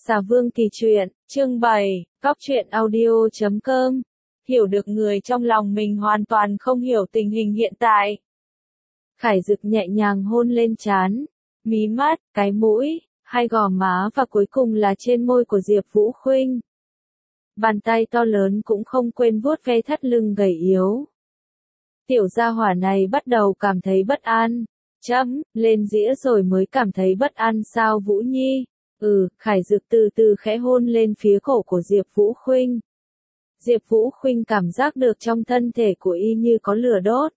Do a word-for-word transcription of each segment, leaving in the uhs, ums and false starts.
Xà Vương Kỳ Truyện, chương bảy, Cóc Truyện Audio chấm com. Hiểu được người trong lòng mình hoàn toàn không hiểu tình hình hiện tại. Khải Dực nhẹ nhàng hôn lên trán, mí mắt, cái mũi, hai gò má và cuối cùng là trên môi của Diệp Vũ Khuynh. Bàn tay to lớn cũng không quên vuốt ve thắt lưng gầy yếu. Tiểu gia hỏa này bắt đầu cảm thấy bất an. Chấm, lên dĩa rồi mới cảm thấy bất an sao Vũ Nhi? Ừ, Khải Dực từ từ khẽ hôn lên phía cổ của Diệp Vũ Khuynh. Diệp Vũ Khuynh cảm giác được trong thân thể của y như có lửa đốt.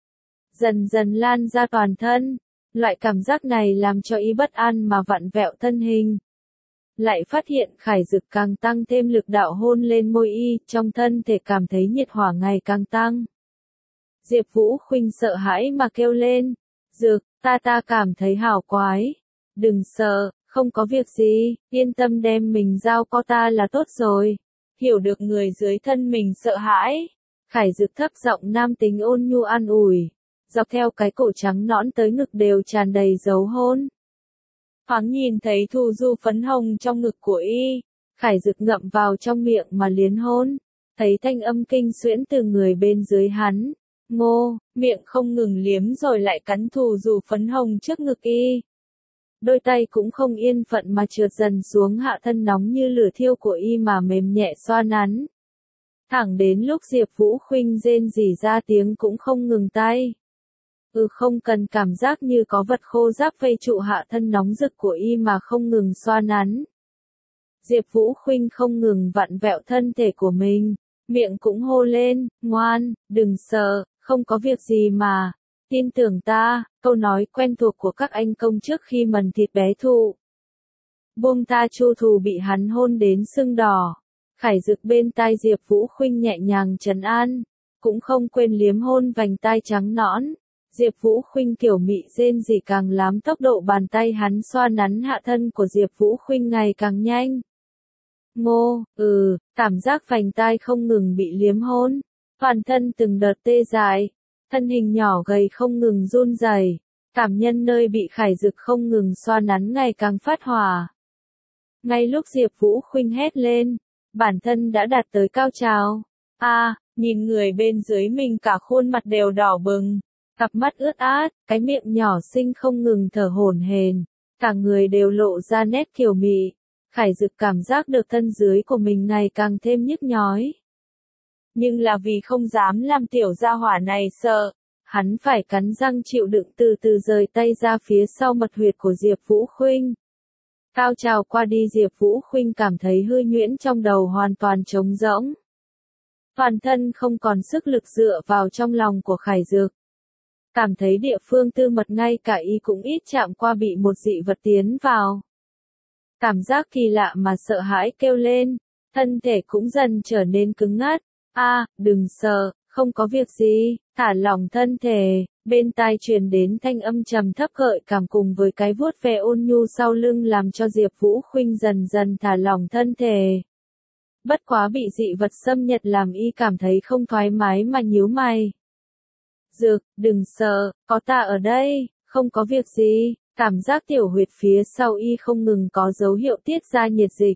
Dần dần lan ra toàn thân. Loại cảm giác này làm cho y bất an mà vặn vẹo thân hình. Lại phát hiện Khải Dực càng tăng thêm lực đạo hôn lên môi y, trong thân thể cảm thấy nhiệt hỏa ngày càng tăng. Diệp Vũ Khuynh sợ hãi mà kêu lên. Dực, ta ta cảm thấy hảo quái. Đừng sợ, không có việc gì, yên tâm đem mình giao cho ta là tốt rồi. Hiểu được người dưới thân mình sợ hãi. Khải Dực thấp giọng nam tính ôn nhu an ủi. Dọc theo cái cổ trắng nõn tới ngực đều tràn đầy dấu hôn. Thoáng nhìn thấy thù du phấn hồng trong ngực của y. Khải Dực ngậm vào trong miệng mà liến hôn. Thấy thanh âm kinh xuyễn từ người bên dưới hắn. Ngô, miệng không ngừng liếm rồi lại cắn thù du phấn hồng trước ngực y. Đôi tay cũng không yên phận mà trượt dần xuống hạ thân nóng như lửa thiêu của y mà mềm nhẹ xoa nắn. Thẳng đến lúc Diệp Vũ Khuynh rên rỉ ra tiếng cũng không ngừng tay. Ừ không cần cảm giác như có vật khô ráp vây trụ hạ thân nóng rực của y mà không ngừng xoa nắn. Diệp Vũ Khuynh không ngừng vặn vẹo thân thể của mình, miệng cũng hô lên, ngoan, đừng sợ, không có việc gì mà. Tin tưởng ta, câu nói quen thuộc của các anh công trước khi mần thịt bé thụ. Buông ta Chu Thù bị hắn hôn đến sưng đỏ. Khải Dực bên tai Diệp Vũ Khuynh nhẹ nhàng trấn an, cũng không quên liếm hôn vành tai trắng nõn. Diệp Vũ Khuynh kiểu mị rên rỉ càng làm tốc độ bàn tay hắn xoa nắn hạ thân của Diệp Vũ Khuynh ngày càng nhanh. Ngô, ừ, cảm giác vành tai không ngừng bị liếm hôn, toàn thân từng đợt tê dại. Thân hình nhỏ gầy không ngừng run rẩy, cảm nhân nơi bị Khải Dực không ngừng xoa nắn ngày càng phát hỏa. Ngay lúc Diệp Vũ Khuynh hét lên, bản thân đã đạt tới cao trào. A, à, nhìn người bên dưới mình cả khuôn mặt đều đỏ bừng, cặp mắt ướt át, cái miệng nhỏ xinh không ngừng thở hổn hển, cả người đều lộ ra nét kiều mị. Khải Dực cảm giác được thân dưới của mình ngày càng thêm nhức nhói. Nhưng là vì không dám làm tiểu gia hỏa này sợ, hắn phải cắn răng chịu đựng từ từ rời tay ra phía sau mật huyệt của Diệp Vũ Khuynh. Cao trào qua đi Diệp Vũ Khuynh cảm thấy hư nhuyễn trong đầu hoàn toàn trống rỗng. Toàn thân không còn sức lực dựa vào trong lòng của Khải Dực. Cảm thấy địa phương tư mật ngay cả y cũng ít chạm qua bị một dị vật tiến vào. Cảm giác kỳ lạ mà sợ hãi kêu lên, thân thể cũng dần trở nên cứng ngắc. A, à, đừng sợ, không có việc gì, thả lỏng thân thể. Bên tai truyền đến thanh âm trầm thấp gợi cảm cùng với cái vuốt ve ôn nhu sau lưng làm cho Diệp Vũ Khuynh dần dần thả lỏng thân thể. Bất quá bị dị vật xâm nhập làm y cảm thấy không thoải mái mà nhíu mày. Dực, đừng sợ, có ta ở đây, không có việc gì. Cảm giác tiểu huyệt phía sau y không ngừng có dấu hiệu tiết ra nhiệt dịch.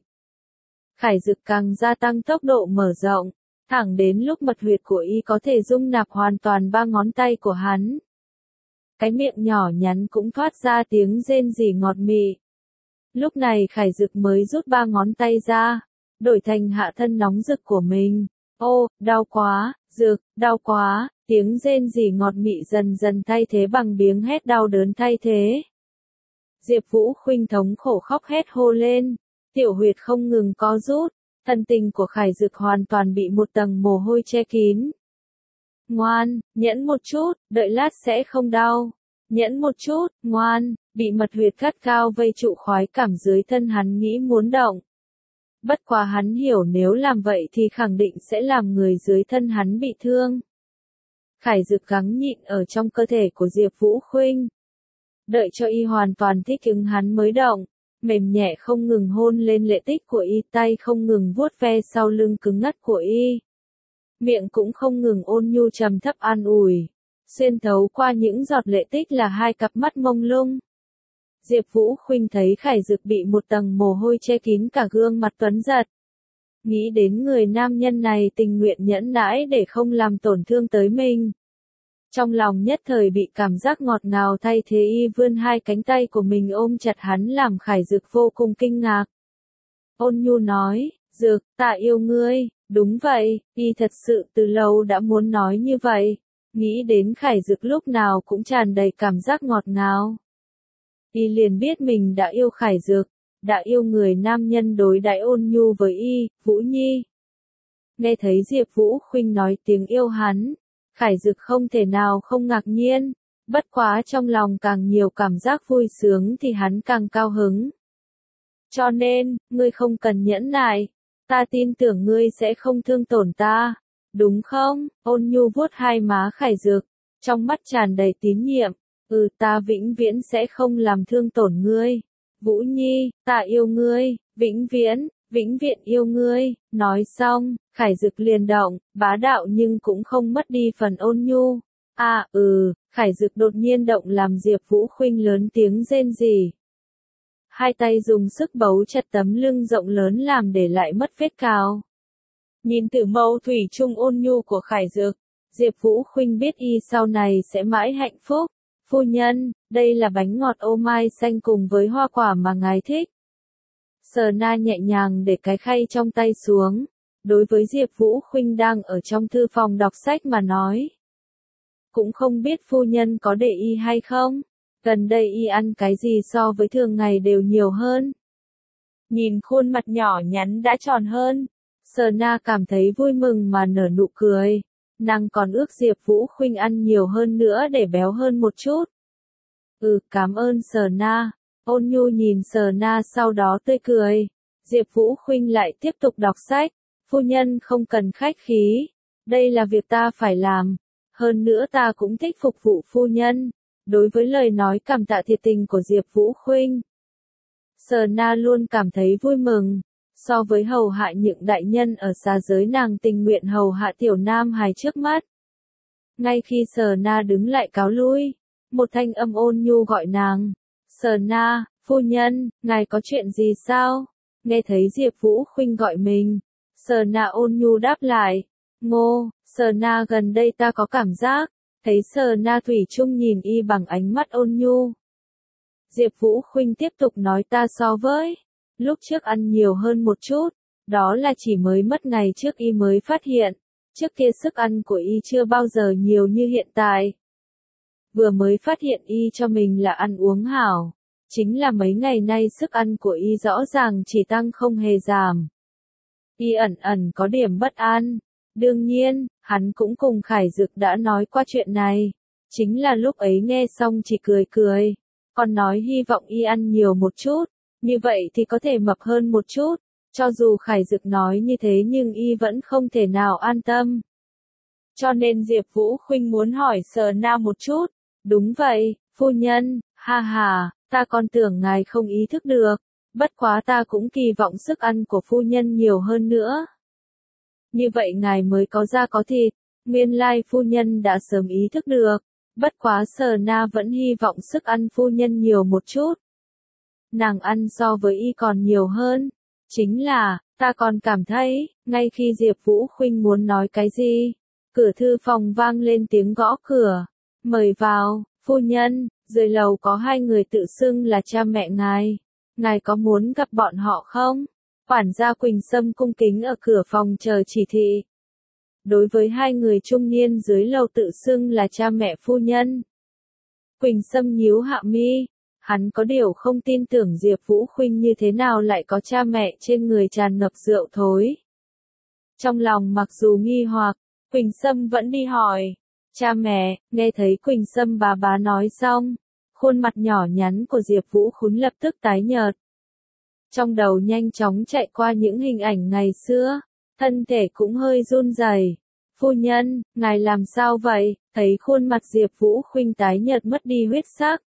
Khải Dực càng gia tăng tốc độ mở rộng. Thẳng đến lúc mật huyệt của y có thể dung nạp hoàn toàn ba ngón tay của hắn. Cái miệng nhỏ nhắn cũng thoát ra tiếng rên rỉ ngọt mị. Lúc này Khải Dực mới rút ba ngón tay ra, đổi thành hạ thân nóng rực của mình. Ô, đau quá, Dực, đau quá, tiếng rên rỉ ngọt mị dần dần thay thế bằng tiếng hét đau đớn thay thế. Diệp Vũ Khuynh thống khổ khóc hét hô lên, tiểu huyệt không ngừng co rút. Thân tình của Khải Dực hoàn toàn bị một tầng mồ hôi che kín. Ngoan, nhẫn một chút, đợi lát sẽ không đau. Nhẫn một chút, ngoan, bị mật huyệt gắt cao vây trụ khoái cảm dưới thân hắn nghĩ muốn động. Bất quá hắn hiểu nếu làm vậy thì khẳng định sẽ làm người dưới thân hắn bị thương. Khải Dực gắng nhịn ở trong cơ thể của Diệp Vũ Khuynh. Đợi cho y hoàn toàn thích ứng hắn mới động. Mềm nhẹ không ngừng hôn lên lệ tích của y, tay không ngừng vuốt ve sau lưng cứng ngắt của y. Miệng cũng không ngừng ôn nhu trầm thấp an ủi. Xuyên thấu qua những giọt lệ tích là hai cặp mắt mông lung. Diệp Vũ Khuynh thấy Khải Dực bị một tầng mồ hôi che kín cả gương mặt tuấn giật. Nghĩ đến người nam nhân này tình nguyện nhẫn nãi để không làm tổn thương tới mình. Trong lòng nhất thời bị cảm giác ngọt ngào thay thế y vươn hai cánh tay của mình ôm chặt hắn làm Khải Dực vô cùng kinh ngạc. Ôn nhu nói, Dực, ta yêu ngươi, đúng vậy, y thật sự từ lâu đã muốn nói như vậy. Nghĩ đến Khải Dực lúc nào cũng tràn đầy cảm giác ngọt ngào. Y liền biết mình đã yêu Khải Dực, đã yêu người nam nhân đối đãi ôn nhu với y, Vũ Nhi. Nghe thấy Diệp Vũ Khuynh nói tiếng yêu hắn, Khải Dực không thể nào không ngạc nhiên, bất quá trong lòng càng nhiều cảm giác vui sướng thì hắn càng cao hứng. Cho nên, ngươi không cần nhẫn nại, ta tin tưởng ngươi sẽ không thương tổn ta, đúng không? Ôn nhu vuốt hai má Khải Dực, trong mắt tràn đầy tín nhiệm, ừ ta vĩnh viễn sẽ không làm thương tổn ngươi. Vũ Nhi, ta yêu ngươi, vĩnh viễn, vĩnh viễn yêu ngươi. Nói xong, Khải Dực liền động, bá đạo nhưng cũng không mất đi phần ôn nhu. À, ừ, Khải Dực đột nhiên động làm Diệp Vũ Khuynh lớn tiếng rên rỉ. Hai tay dùng sức bấu chặt tấm lưng rộng lớn làm để lại mất vết cào. Nhìn từ mâu thủy chung ôn nhu của Khải Dực, Diệp Vũ Khuynh biết y sau này sẽ mãi hạnh phúc. Phu nhân, đây là bánh ngọt ô mai xanh cùng với hoa quả mà ngài thích. Sờ na nhẹ nhàng để cái khay trong tay xuống, đối với Diệp Vũ Khuynh đang ở trong thư phòng đọc sách mà nói. Cũng không biết phu nhân có để y hay không, gần đây y ăn cái gì so với thường ngày đều nhiều hơn. Nhìn khuôn mặt nhỏ nhắn đã tròn hơn, Sờ na cảm thấy vui mừng mà nở nụ cười. Nàng còn ước Diệp Vũ Khuynh ăn nhiều hơn nữa để béo hơn một chút. Ừ, cảm ơn Sờ na. Ôn nhu nhìn Sờ na sau đó tươi cười. Diệp Vũ Khuynh lại tiếp tục đọc sách. Phu nhân không cần khách khí. Đây là việc ta phải làm. Hơn nữa ta cũng thích phục vụ phu nhân. Đối với lời nói cảm tạ thiệt tình của Diệp Vũ Khuynh, Sờ na luôn cảm thấy vui mừng. So với hầu hạ những đại nhân ở xa giới nàng tình nguyện hầu hạ tiểu nam hài trước mắt. Ngay khi Sờ na đứng lại cáo lui, một thanh âm ôn nhu gọi nàng. Sờ na, phu nhân, ngài có chuyện gì sao? Nghe thấy Diệp Vũ Khuynh gọi mình, Sờ na ôn nhu đáp lại. Ngô, Sờ na gần đây ta có cảm giác, thấy Sờ na thủy chung nhìn y bằng ánh mắt ôn nhu. Diệp Vũ Khuynh tiếp tục nói ta so với lúc trước ăn nhiều hơn một chút, đó là chỉ mới mất ngày trước y mới phát hiện, trước kia sức ăn của y chưa bao giờ nhiều như hiện tại. Vừa mới phát hiện y cho mình là ăn uống hảo, chính là mấy ngày nay sức ăn của y rõ ràng chỉ tăng không hề giảm. Y ẩn ẩn có điểm bất an, đương nhiên, hắn cũng cùng Khải Dực đã nói qua chuyện này, chính là lúc ấy nghe xong chỉ cười cười, còn nói hy vọng y ăn nhiều một chút. Như vậy thì có thể mập hơn một chút, cho dù Khải Dực nói như thế nhưng y vẫn không thể nào an tâm. Cho nên Diệp Vũ Khuynh muốn hỏi Sờ na một chút. Đúng vậy, phu nhân, ha ha, ta còn tưởng ngài không ý thức được, bất quá ta cũng kỳ vọng sức ăn của phu nhân nhiều hơn nữa. Như vậy ngài mới có da có thịt, nguyên lai phu nhân đã sớm ý thức được, bất quá Sờ na vẫn hy vọng sức ăn phu nhân nhiều một chút. Nàng ăn so với y còn nhiều hơn. Chính là, ta còn cảm thấy, ngay khi Diệp Vũ Khuynh muốn nói cái gì, cửa thư phòng vang lên tiếng gõ cửa. Mời vào, phu nhân, dưới lầu có hai người tự xưng là cha mẹ ngài. Ngài có muốn gặp bọn họ không? Quản gia Quỳnh Sâm cung kính ở cửa phòng chờ chỉ thị. Đối với hai người trung niên dưới lầu tự xưng là cha mẹ phu nhân, Quỳnh Sâm nhíu hạ mi. Hắn có điều không tin tưởng Diệp Vũ Khuynh như thế nào lại có cha mẹ trên người tràn ngập rượu thối. Trong lòng mặc dù nghi hoặc, Quỳnh Sâm vẫn đi hỏi. Cha mẹ, nghe thấy Quỳnh Sâm bà bá nói xong, khuôn mặt nhỏ nhắn của Diệp Vũ Khuynh lập tức tái nhợt. Trong đầu nhanh chóng chạy qua những hình ảnh ngày xưa, thân thể cũng hơi run rẩy. Phu nhân, ngài làm sao vậy? Thấy khuôn mặt Diệp Vũ Khuynh tái nhợt mất đi huyết sắc.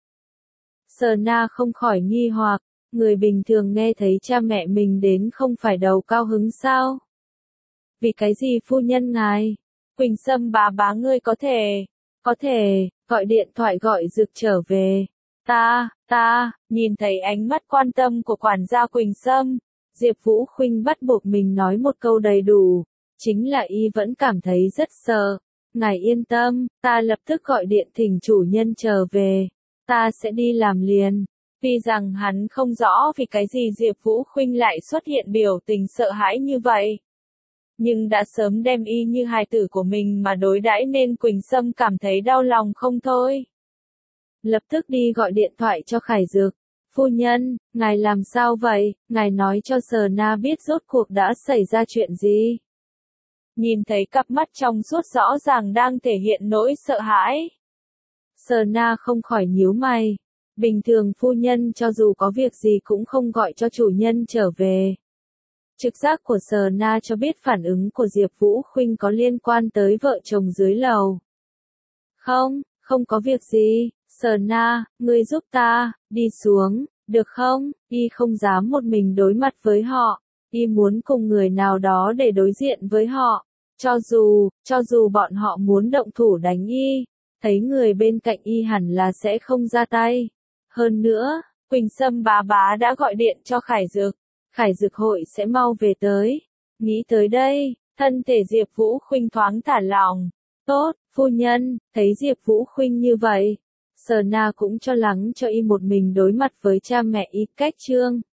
Sờ na không khỏi nghi hoặc, người bình thường nghe thấy cha mẹ mình đến không phải đầu cao hứng sao? Vì cái gì phu nhân ngài? Quỳnh Sâm bà bá ngươi có thể, có thể, gọi điện thoại gọi Dực trở về. Ta, Ta, nhìn thấy ánh mắt quan tâm của quản gia Quỳnh Sâm, Diệp Vũ Khuynh bắt buộc mình nói một câu đầy đủ, chính là y vẫn cảm thấy rất sợ. Ngài yên tâm, ta lập tức gọi điện thỉnh chủ nhân trở về, ta sẽ đi làm liền. Tuy rằng hắn không rõ vì cái gì Diệp Vũ Khuynh lại xuất hiện biểu tình sợ hãi như vậy, nhưng đã sớm đem y như hài tử của mình mà đối đãi nên Quỳnh Sâm cảm thấy đau lòng không thôi. Lập tức đi gọi điện thoại cho Khải Dực. Phu nhân, ngài làm sao vậy, ngài nói cho Sờ Na biết rốt cuộc đã xảy ra chuyện gì. Nhìn thấy cặp mắt trong suốt rõ ràng đang thể hiện nỗi sợ hãi. Sờ Na không khỏi nhíu mày. Bình thường phu nhân cho dù có việc gì cũng không gọi cho chủ nhân trở về. Trực giác của Sờ Na cho biết phản ứng của Diệp Vũ Khuynh có liên quan tới vợ chồng dưới lầu. Không, không có việc gì, Sờ Na, ngươi giúp ta, đi xuống, được không? Y không dám một mình đối mặt với họ, y muốn cùng người nào đó để đối diện với họ. Cho dù, cho dù bọn họ muốn động thủ đánh y, thấy người bên cạnh y hẳn là sẽ không ra tay. Hơn nữa, Quỳnh Sâm bá bá đã gọi điện cho Khải Dực, Khải Dực hội sẽ mau về tới. Nghĩ tới đây, thân thể Diệp Vũ Khuynh thoáng thả lỏng. Tốt, phu nhân, thấy Diệp Vũ Khuynh như vậy, Sờ Na cũng cho lắng cho y một mình đối mặt với cha mẹ y cách trương.